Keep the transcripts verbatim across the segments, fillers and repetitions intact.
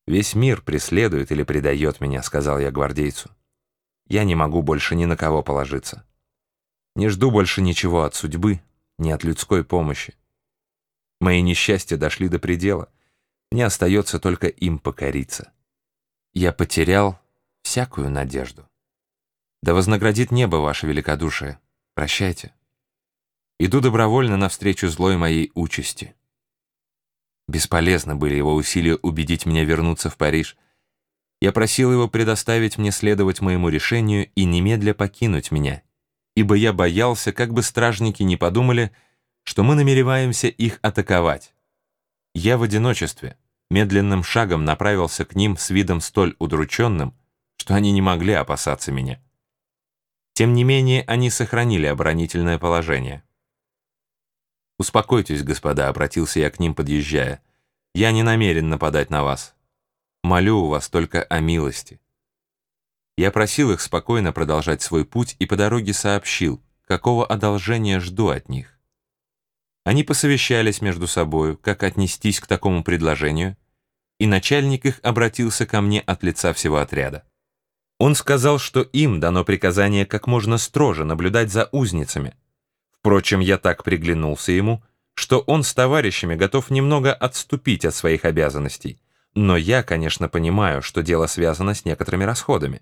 «Весь мир преследует или предает меня», — сказал я гвардейцу. «Я не могу больше ни на кого положиться. Не жду больше ничего от судьбы, ни от людской помощи. Мои несчастья дошли до предела. Мне остается только им покориться. Я потерял всякую надежду. Да вознаградит небо ваше великодушие. Прощайте. Иду добровольно навстречу злой моей участи». Бесполезно были его усилия убедить меня вернуться в Париж. Я просил его предоставить мне следовать моему решению и немедля покинуть меня, ибо я боялся, как бы стражники не подумали, что мы намереваемся их атаковать. Я в одиночестве медленным шагом направился к ним с видом столь удрученным, что они не могли опасаться меня. Тем не менее, они сохранили оборонительное положение. «Успокойтесь, господа», — обратился я к ним, подъезжая. «Я не намерен нападать на вас. Молю у вас только о милости». Я просил их спокойно продолжать свой путь и по дороге сообщил, какого одолжения жду от них. Они посовещались между собою, как отнестись к такому предложению, и начальник их обратился ко мне от лица всего отряда. Он сказал, что им дано приказание как можно строже наблюдать за узницами. Впрочем, я так приглянулся ему, что он с товарищами готов немного отступить от своих обязанностей, но я, конечно, понимаю, что дело связано с некоторыми расходами.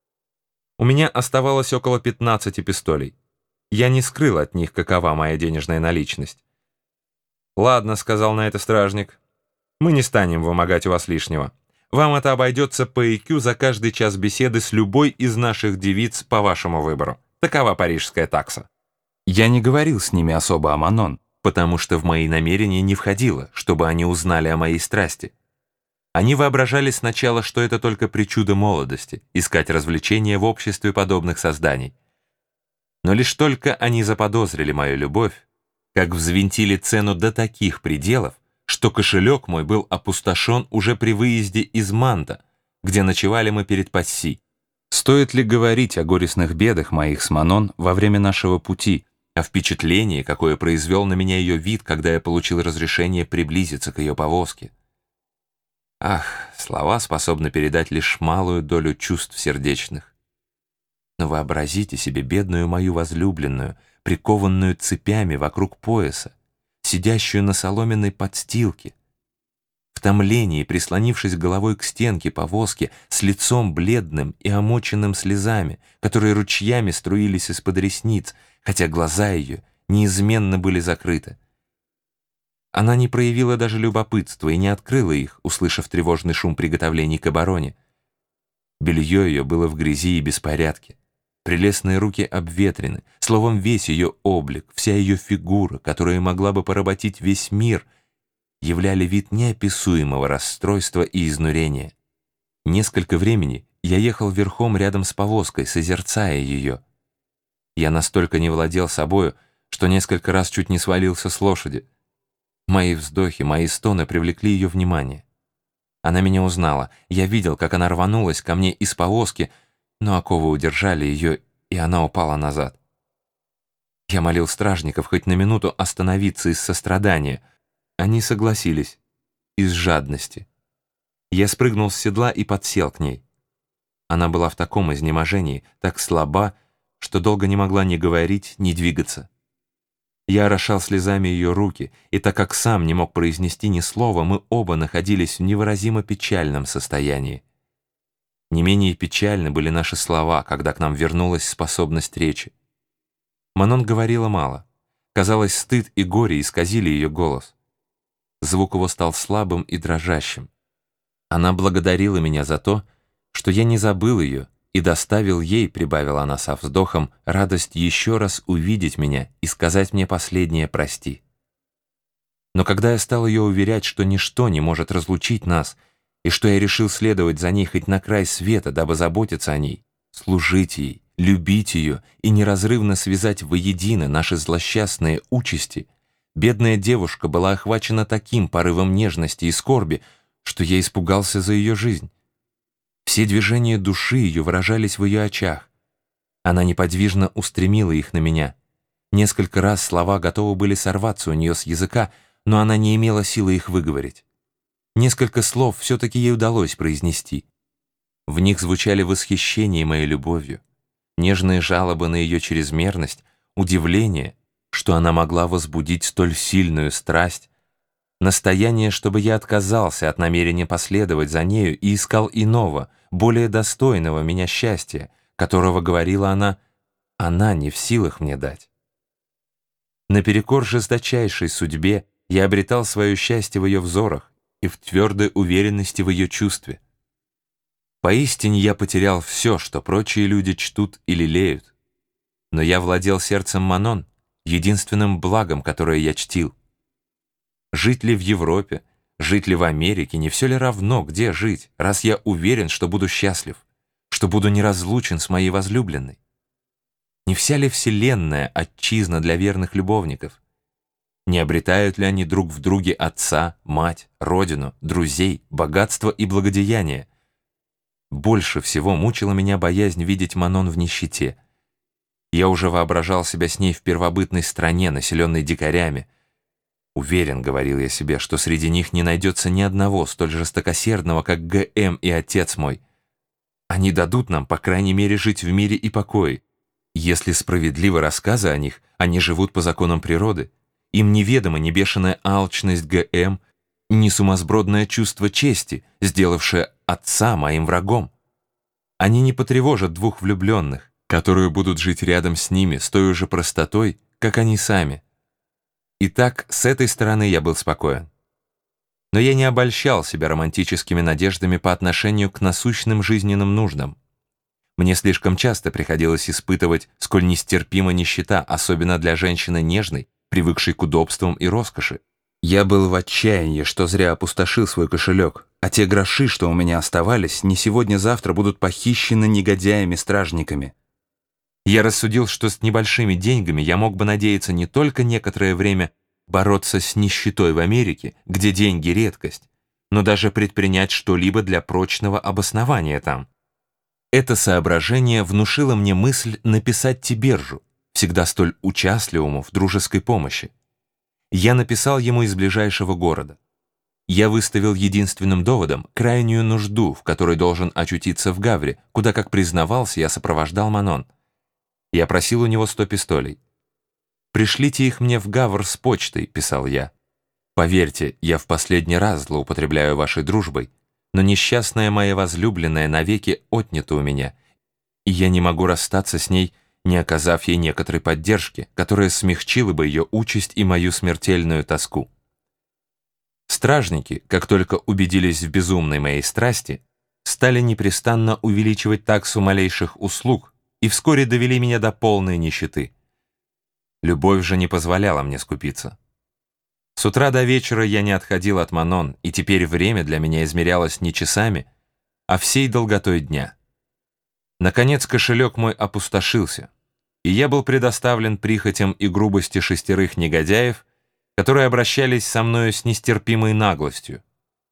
У меня оставалось около пятнадцати пистолей. Я не скрыл от них, какова моя денежная наличность. «Ладно», — сказал на это стражник, — «мы не станем вымогать у вас лишнего. Вам это обойдется по и кью за каждый час беседы с любой из наших девиц по вашему выбору. Такова парижская такса». Я не говорил с ними особо о Манон, потому что в мои намерения не входило, чтобы они узнали о моей страсти. Они воображали сначала, что это только причуда молодости, искать развлечения в обществе подобных созданий. Но лишь только они заподозрили мою любовь, как взвинтили цену до таких пределов, что кошелек мой был опустошен уже при выезде из Манта, где ночевали мы перед Пасси. Стоит ли говорить о горестных бедах моих с Манон во время нашего пути, о впечатлении, какое произвел на меня ее вид, когда я получил разрешение приблизиться к ее повозке? Ах, слова способны передать лишь малую долю чувств сердечных. Но вообразите себе бедную мою возлюбленную, прикованную цепями вокруг пояса, сидящую на соломенной подстилке, в томлении, прислонившись головой к стенке повозки, с лицом бледным и омоченным слезами, которые ручьями струились из-под ресниц, хотя глаза ее неизменно были закрыты. Она не проявила даже любопытства и не открыла их, услышав тревожный шум приготовлений к обороне. Белье ее было в грязи и беспорядке. Прелестные руки обветрены, словом, весь ее облик, вся ее фигура, которая могла бы поработить весь мир, являли вид неописуемого расстройства и изнурения. Несколько времени я ехал верхом рядом с повозкой, созерцая ее. Я настолько не владел собою, что несколько раз чуть не свалился с лошади. Мои вздохи, мои стоны привлекли ее внимание. Она меня узнала. Я видел, как она рванулась ко мне из повозки, но оковы удержали ее, и она упала назад. Я молил стражников хоть на минуту остановиться из сострадания. Они согласились. Из жадности. Я спрыгнул с седла и подсел к ней. Она была в таком изнеможении, так слаба, что долго не могла ни говорить, ни двигаться. Я орошал слезами ее руки, и так как сам не мог произнести ни слова, мы оба находились в невыразимо печальном состоянии. Не менее печальны были наши слова, когда к нам вернулась способность речи. Манон говорила мало. Казалось, стыд и горе исказили ее голос. Звук его стал слабым и дрожащим. Она благодарила меня за то, что я не забыл ее, и доставил ей, прибавила она со вздохом, радость еще раз увидеть меня и сказать мне последнее «прости». Но когда я стал ее уверять, что ничто не может разлучить нас, и что я решил следовать за ней хоть на край света, дабы заботиться о ней, служить ей, любить ее и неразрывно связать воедино наши злосчастные участи, бедная девушка была охвачена таким порывом нежности и скорби, что я испугался за ее жизнь. Все движения души ее выражались в ее очах. Она неподвижно устремила их на меня. Несколько раз слова готовы были сорваться у нее с языка, но она не имела силы их выговорить. Несколько слов все-таки ей удалось произнести. В них звучали восхищение моей любовью, нежные жалобы на ее чрезмерность, удивление, что она могла возбудить столь сильную страсть, настояние, чтобы я отказался от намерения последовать за нею и искал иного, более достойного меня счастья, которого, говорила она, она не в силах мне дать. Наперекор жесточайшей судьбе я обретал свое счастье в ее взорах и в твердой уверенности в ее чувстве. Поистине я потерял все, что прочие люди чтут и лелеют. Но я владел сердцем Манон, единственным благом, которое я чтил. Жить ли в Европе, жить ли в Америке, не все ли равно, где жить, раз я уверен, что буду счастлив, что буду неразлучен с моей возлюбленной? Не вся ли вселенная отчизна для верных любовников? Не обретают ли они друг в друге отца, мать, родину, друзей, богатство и благодеяние? Больше всего мучила меня боязнь видеть Манон в нищете. Я уже воображал себя с ней в первобытной стране, населенной дикарями. Уверен, говорил я себе, что среди них не найдется ни одного столь жестокосердного, как Г М и отец мой. Они дадут нам, по крайней мере, жить в мире и покое. Если справедливы рассказы о них, они живут по законам природы. Им неведома ни бешеная алчность Г М, ни сумасбродное чувство чести, сделавшее отца моим врагом. Они не потревожат двух влюбленных, которые будут жить рядом с ними с той же простотой, как они сами. Итак, с этой стороны я был спокоен. Но я не обольщал себя романтическими надеждами по отношению к насущным жизненным нуждам. Мне слишком часто приходилось испытывать, сколь нестерпима нищета, особенно для женщины нежной, привыкшей к удобствам и роскоши. Я был в отчаянии, что зря опустошил свой кошелек, а те гроши, что у меня оставались, не сегодня-завтра будут похищены негодяями-стражниками. Я рассудил, что с небольшими деньгами я мог бы надеяться не только некоторое время бороться с нищетой в Америке, где деньги — редкость, но даже предпринять что-либо для прочного обоснования там. Это соображение внушило мне мысль написать Тибержу, всегда столь участливому в дружеской помощи. Я написал ему из ближайшего города. Я выставил единственным доводом крайнюю нужду, в которой должен очутиться в Гавре, куда, как признавался, я сопровождал Манон. Я просил у него сто пистолей. «Пришлите их мне в Гавр с почтой», — писал я. «Поверьте, я в последний раз злоупотребляю вашей дружбой, но несчастная моя возлюбленная навеки отнята у меня, и я не могу расстаться с ней, не оказав ей некоторой поддержки, которая смягчила бы ее участь и мою смертельную тоску». Стражники, как только убедились в безумной моей страсти, стали непрестанно увеличивать таксу малейших услуг и вскоре довели меня до полной нищеты. Любовь же не позволяла мне скупиться. С утра до вечера я не отходил от Манон, и теперь время для меня измерялось не часами, а всей долготой дня. Наконец кошелек мой опустошился, и я был предоставлен прихотям и грубости шестерых негодяев, которые обращались со мною с нестерпимой наглостью.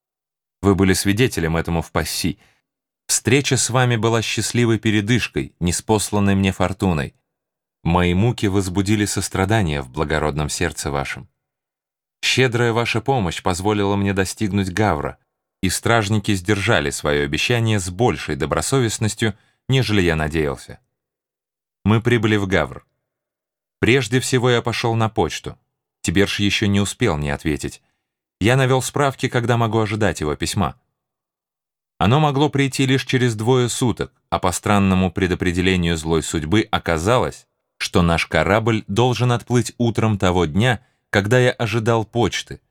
Вы были свидетелем этому в Пасси. Встреча с вами была счастливой передышкой, ниспосланной мне фортуной. Мои муки возбудили сострадание в благородном сердце вашем. Щедрая ваша помощь позволила мне достигнуть Гавра, и стражники сдержали свое обещание с большей добросовестностью, нежели я надеялся. Мы прибыли в Гавр. Прежде всего я пошел на почту. Тиберж еще не успел мне ответить. Я навел справки, когда могу ожидать его письма. Оно могло прийти лишь через двое суток, а по странному предопределению злой судьбы оказалось, что наш корабль должен отплыть утром того дня, когда я ожидал почты.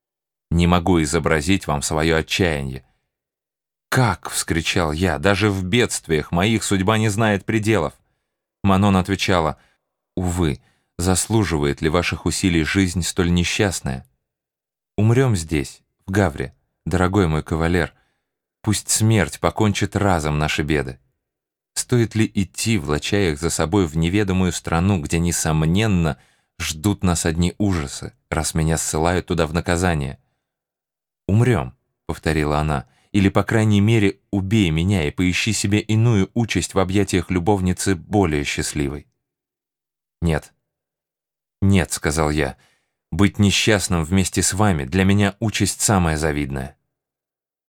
Не могу изобразить вам свое отчаяние. «Как?» — вскричал я. «Даже в бедствиях моих судьба не знает пределов». Манон отвечала: «Увы, заслуживает ли ваших усилий жизнь столь несчастная? Умрем здесь, в Гавре, дорогой мой кавалер. Пусть смерть покончит разом наши беды. Стоит ли идти, влача их за собой в неведомую страну, где, несомненно, ждут нас одни ужасы, раз меня ссылают туда в наказание?» «Умрем», — повторила она, — «или, по крайней мере, убей меня и поищи себе иную участь в объятиях любовницы более счастливой». «Нет, нет», — сказал я, — «быть несчастным вместе с вами для меня участь самая завидная».